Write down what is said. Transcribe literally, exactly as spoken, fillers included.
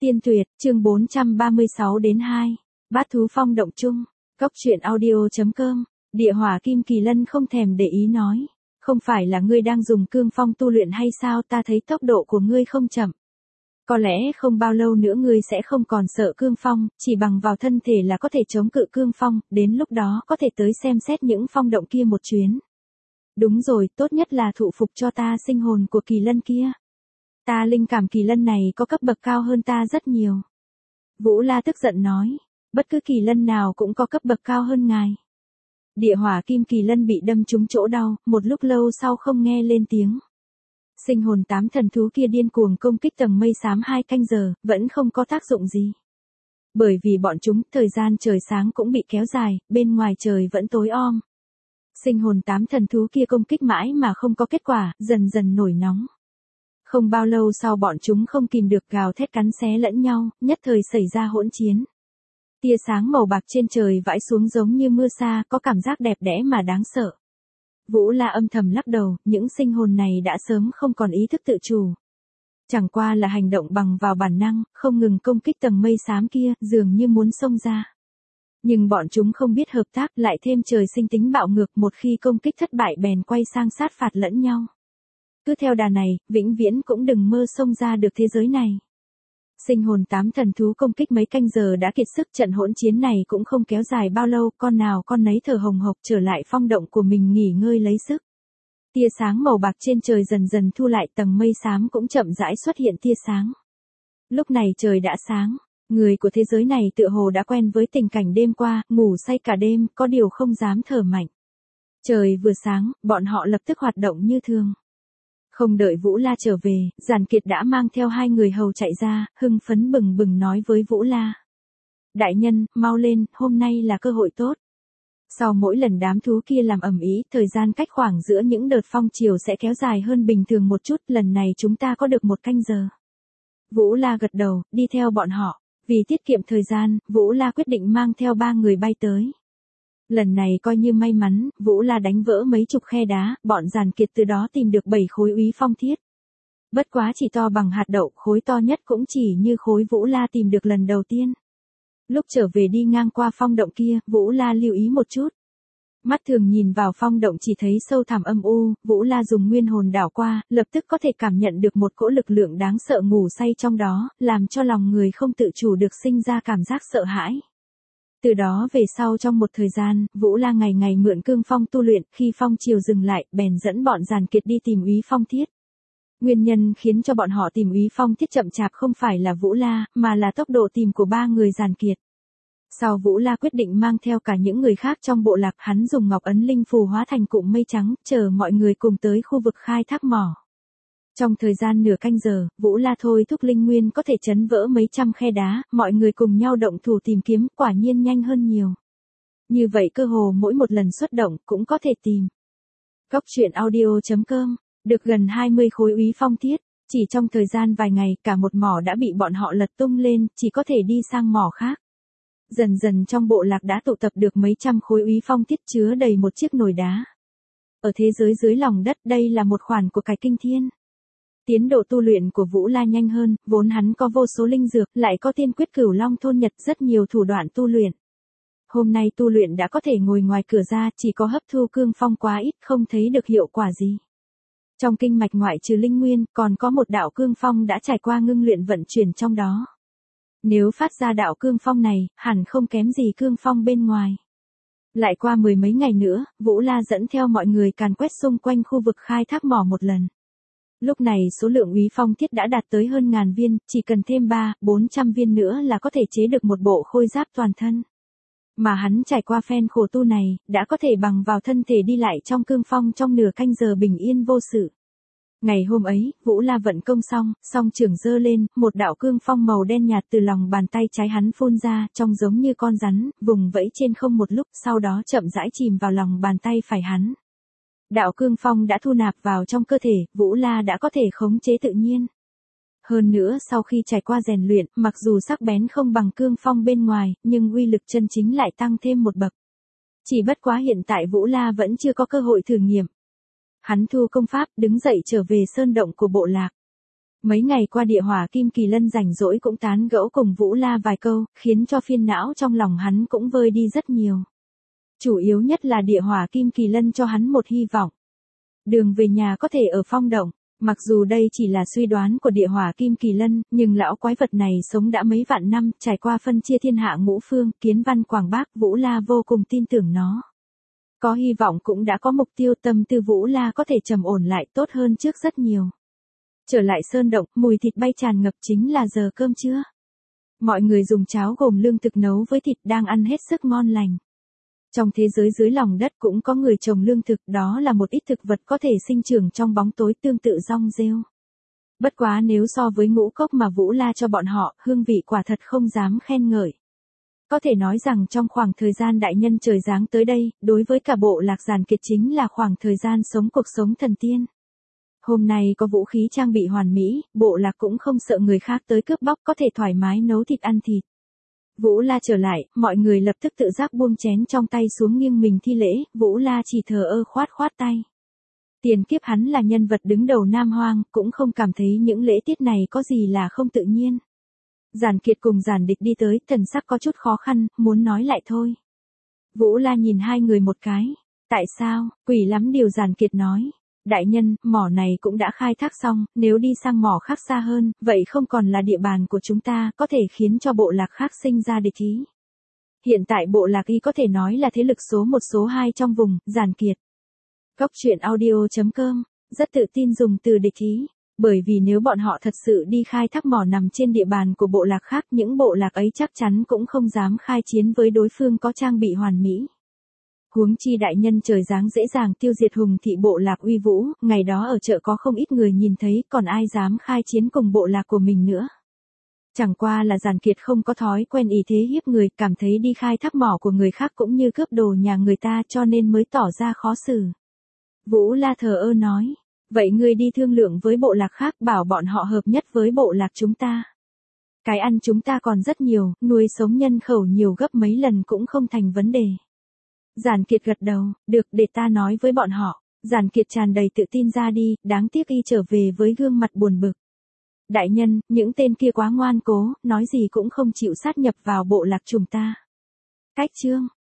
Tiên tuyệt, chương bốn trăm ba mươi sáu đến hai. Bát thú phong động chung. Cốc truyện audio.com. Địa hỏa kim kỳ lân không thèm để ý nói. Không phải là ngươi đang dùng cương phong tu luyện hay sao, ta thấy tốc độ của ngươi không chậm. Có lẽ không bao lâu nữa ngươi sẽ không còn sợ cương phong, chỉ bằng vào thân thể là có thể chống cự cương phong, đến lúc đó có thể tới xem xét những phong động kia một chuyến. Đúng rồi, tốt nhất là thụ phục cho ta sinh hồn của kỳ lân kia. Ta linh cảm kỳ lân này có cấp bậc cao hơn ta rất nhiều. Vũ La tức giận nói, bất cứ kỳ lân nào cũng có cấp bậc cao hơn ngài. Địa hỏa kim kỳ lân bị đâm trúng chỗ đau, một lúc lâu sau không nghe lên tiếng. Sinh hồn tám thần thú kia điên cuồng công kích tầng mây xám hai canh giờ, vẫn không có tác dụng gì. Bởi vì bọn chúng, thời gian trời sáng cũng bị kéo dài, bên ngoài trời vẫn tối om. Sinh hồn tám thần thú kia công kích mãi mà không có kết quả, dần dần nổi nóng. Không bao lâu sau bọn chúng không kìm được gào thét cắn xé lẫn nhau, nhất thời xảy ra hỗn chiến. Tia sáng màu bạc trên trời vãi xuống giống như mưa sa, có cảm giác đẹp đẽ mà đáng sợ. Vũ La âm thầm lắc đầu, những sinh hồn này đã sớm không còn ý thức tự chủ. Chẳng qua là hành động bằng vào bản năng, không ngừng công kích tầng mây xám kia, dường như muốn xông ra. Nhưng bọn chúng không biết hợp tác, lại thêm trời sinh tính bạo ngược, một khi công kích thất bại bèn quay sang sát phạt lẫn nhau. Cứ theo đà này, vĩnh viễn cũng đừng mơ xông ra được thế giới này. Sinh hồn tám thần thú công kích mấy canh giờ đã kiệt sức, trận hỗn chiến này cũng không kéo dài bao lâu, con nào con nấy thở hồng hộc trở lại phong động của mình nghỉ ngơi lấy sức. Tia sáng màu bạc trên trời dần dần thu lại, tầng mây xám cũng chậm rãi xuất hiện tia sáng. Lúc này trời đã sáng, người của thế giới này tựa hồ đã quen với tình cảnh đêm qua, ngủ say cả đêm, có điều không dám thở mạnh. Trời vừa sáng, bọn họ lập tức hoạt động như thường. Không đợi Vũ La trở về, Giản Kiệt đã mang theo hai người hầu chạy ra, hưng phấn bừng bừng nói với Vũ La. Đại nhân, mau lên, hôm nay là cơ hội tốt. Sau mỗi lần đám thú kia làm ầm ĩ, thời gian cách khoảng giữa những đợt phong triều sẽ kéo dài hơn bình thường một chút, lần này chúng ta có được một canh giờ. Vũ La gật đầu, đi theo bọn họ. Vì tiết kiệm thời gian, Vũ La quyết định mang theo ba người bay tới. Lần này coi như may mắn, Vũ La đánh vỡ mấy chục khe đá, bọn Giản Kiệt từ đó tìm được bảy khối úy phong thiết. Bất quá chỉ to bằng hạt đậu, khối to nhất cũng chỉ như khối Vũ La tìm được lần đầu tiên. Lúc trở về đi ngang qua phong động kia, Vũ La lưu ý một chút. Mắt thường nhìn vào phong động chỉ thấy sâu thẳm âm u, Vũ La dùng nguyên hồn đảo qua, lập tức có thể cảm nhận được một cỗ lực lượng đáng sợ ngủ say trong đó, làm cho lòng người không tự chủ được sinh ra cảm giác sợ hãi. Từ đó về sau trong một thời gian, Vũ La ngày ngày mượn cương phong tu luyện, khi phong triều dừng lại, bèn dẫn bọn Giản Kiệt đi tìm úy phong thiết. Nguyên nhân khiến cho bọn họ tìm úy phong thiết chậm chạp không phải là Vũ La, mà là tốc độ tìm của ba người Giản Kiệt. Sau Vũ La quyết định mang theo cả những người khác trong bộ lạc, hắn dùng ngọc ấn linh phù hóa thành cụm mây trắng, chờ mọi người cùng tới khu vực khai thác mỏ. Trong thời gian nửa canh giờ, Vũ La thôi thúc linh nguyên có thể chấn vỡ mấy trăm khe đá, mọi người cùng nhau động thủ tìm kiếm, quả nhiên nhanh hơn nhiều. Như vậy cơ hồ mỗi một lần xuất động cũng có thể tìm. Cốc truyện audio.com, được gần hai mươi khối úy phong thiết, chỉ trong thời gian vài ngày cả một mỏ đã bị bọn họ lật tung lên, chỉ có thể đi sang mỏ khác. Dần dần trong bộ lạc đã tụ tập được mấy trăm khối úy phong thiết chứa đầy một chiếc nồi đá. Ở thế giới dưới lòng đất đây là một khoản của cải kinh thiên. Tiến độ tu luyện của Vũ La nhanh hơn, vốn hắn có vô số linh dược, lại có tiên quyết cửu long thôn nhật, rất nhiều thủ đoạn tu luyện. Hôm nay tu luyện đã có thể ngồi ngoài cửa ra, chỉ có hấp thu cương phong quá ít, không thấy được hiệu quả gì. Trong kinh mạch ngoại trừ linh nguyên, còn có một đạo cương phong đã trải qua ngưng luyện vận chuyển trong đó. Nếu phát ra đạo cương phong này, hẳn không kém gì cương phong bên ngoài. Lại qua mười mấy ngày nữa, Vũ La dẫn theo mọi người càn quét xung quanh khu vực khai thác mỏ một lần. Lúc này số lượng úy phong thiết đã đạt tới hơn ngàn viên, chỉ cần thêm ba, bốn trăm viên nữa là có thể chế được một bộ khôi giáp toàn thân. Mà hắn trải qua phen khổ tu này, đã có thể bằng vào thân thể đi lại trong cương phong trong nửa canh giờ bình yên vô sự. Ngày hôm ấy, Vũ La vận công xong, song trưởng giơ lên, một đạo cương phong màu đen nhạt từ lòng bàn tay trái hắn phun ra, trông giống như con rắn, vùng vẫy trên không một lúc, sau đó chậm rãi chìm vào lòng bàn tay phải hắn. Đạo cương phong đã thu nạp vào trong cơ thể, Vũ La đã có thể khống chế tự nhiên. Hơn nữa sau khi trải qua rèn luyện, mặc dù sắc bén không bằng cương phong bên ngoài, nhưng uy lực chân chính lại tăng thêm một bậc. Chỉ bất quá hiện tại Vũ La vẫn chưa có cơ hội thử nghiệm. Hắn thu công pháp, đứng dậy trở về sơn động của bộ lạc. Mấy ngày qua Địa Hỏa Kim Kỳ Lân rảnh rỗi cũng tán gẫu cùng Vũ La vài câu, khiến cho phiền não trong lòng hắn cũng vơi đi rất nhiều. Chủ yếu nhất là Địa Hỏa Kim Kỳ Lân cho hắn một hy vọng. Đường về nhà có thể ở Phong Động. Mặc dù đây chỉ là suy đoán của Địa Hỏa Kim Kỳ Lân, nhưng lão quái vật này sống đã mấy vạn năm, trải qua phân chia thiên hạ ngũ phương, kiến văn quảng bác, Vũ La vô cùng tin tưởng nó. Có hy vọng cũng đã có mục tiêu, tâm tư Vũ La có thể trầm ổn lại tốt hơn trước rất nhiều. Trở lại sơn động, mùi thịt bay tràn ngập, chính là giờ cơm trưa. Mọi người dùng cháo gồm lương thực nấu với thịt đang ăn hết sức ngon lành. Trong thế giới dưới lòng đất cũng có người trồng lương thực, đó là một ít thực vật có thể sinh trưởng trong bóng tối tương tự rong rêu. Bất quá nếu so với ngũ cốc mà Vũ La cho bọn họ, hương vị quả thật không dám khen ngợi. Có thể nói rằng trong khoảng thời gian đại nhân trời giáng tới đây, đối với cả bộ lạc Giản Kiệt chính là khoảng thời gian sống cuộc sống thần tiên. Hôm nay có vũ khí trang bị hoàn mỹ, bộ lạc cũng không sợ người khác tới cướp bóc, có thể thoải mái nấu thịt ăn thịt. Vũ La trở lại, mọi người lập tức tự giác buông chén trong tay xuống nghiêng mình thi lễ, Vũ La chỉ thờ ơ khoát khoát tay. Tiền kiếp hắn là nhân vật đứng đầu Nam Hoang, cũng không cảm thấy những lễ tiết này có gì là không tự nhiên. Giản Kiệt cùng Giản Địch đi tới, thần sắc có chút khó khăn, muốn nói lại thôi. Vũ La nhìn hai người một cái. Tại sao? Quỷ lắm điều Giản Kiệt nói. Đại nhân, mỏ này cũng đã khai thác xong, nếu đi sang mỏ khác xa hơn, vậy không còn là địa bàn của chúng ta, có thể khiến cho bộ lạc khác sinh ra địch ý. Hiện tại bộ lạc y có thể nói là thế lực số một số hai trong vùng, Giản Kiệt. Cốc truyện audio chấm com, rất tự tin dùng từ địch ý, bởi vì nếu bọn họ thật sự đi khai thác mỏ nằm trên địa bàn của bộ lạc khác, những bộ lạc ấy chắc chắn cũng không dám khai chiến với đối phương có trang bị hoàn mỹ. Huống chi đại nhân trời giáng dễ dàng tiêu diệt hùng thị bộ lạc uy vũ, ngày đó ở chợ có không ít người nhìn thấy, còn ai dám khai chiến cùng bộ lạc của mình nữa. Chẳng qua là Giản Kiệt không có thói quen ý thế hiếp người, cảm thấy đi khai thác mỏ của người khác cũng như cướp đồ nhà người ta, cho nên mới tỏ ra khó xử. Vũ La thờ ơ nói, vậy ngươi đi thương lượng với bộ lạc khác, bảo bọn họ hợp nhất với bộ lạc chúng ta. Cái ăn chúng ta còn rất nhiều, nuôi sống nhân khẩu nhiều gấp mấy lần cũng không thành vấn đề. Giản Kiệt gật đầu, được, để ta nói với bọn họ. Giản Kiệt tràn đầy tự tin ra đi, đáng tiếc y trở về với gương mặt buồn bực. Đại nhân, những tên kia quá ngoan cố, nói gì cũng không chịu sát nhập vào bộ lạc chúng ta. Cách chương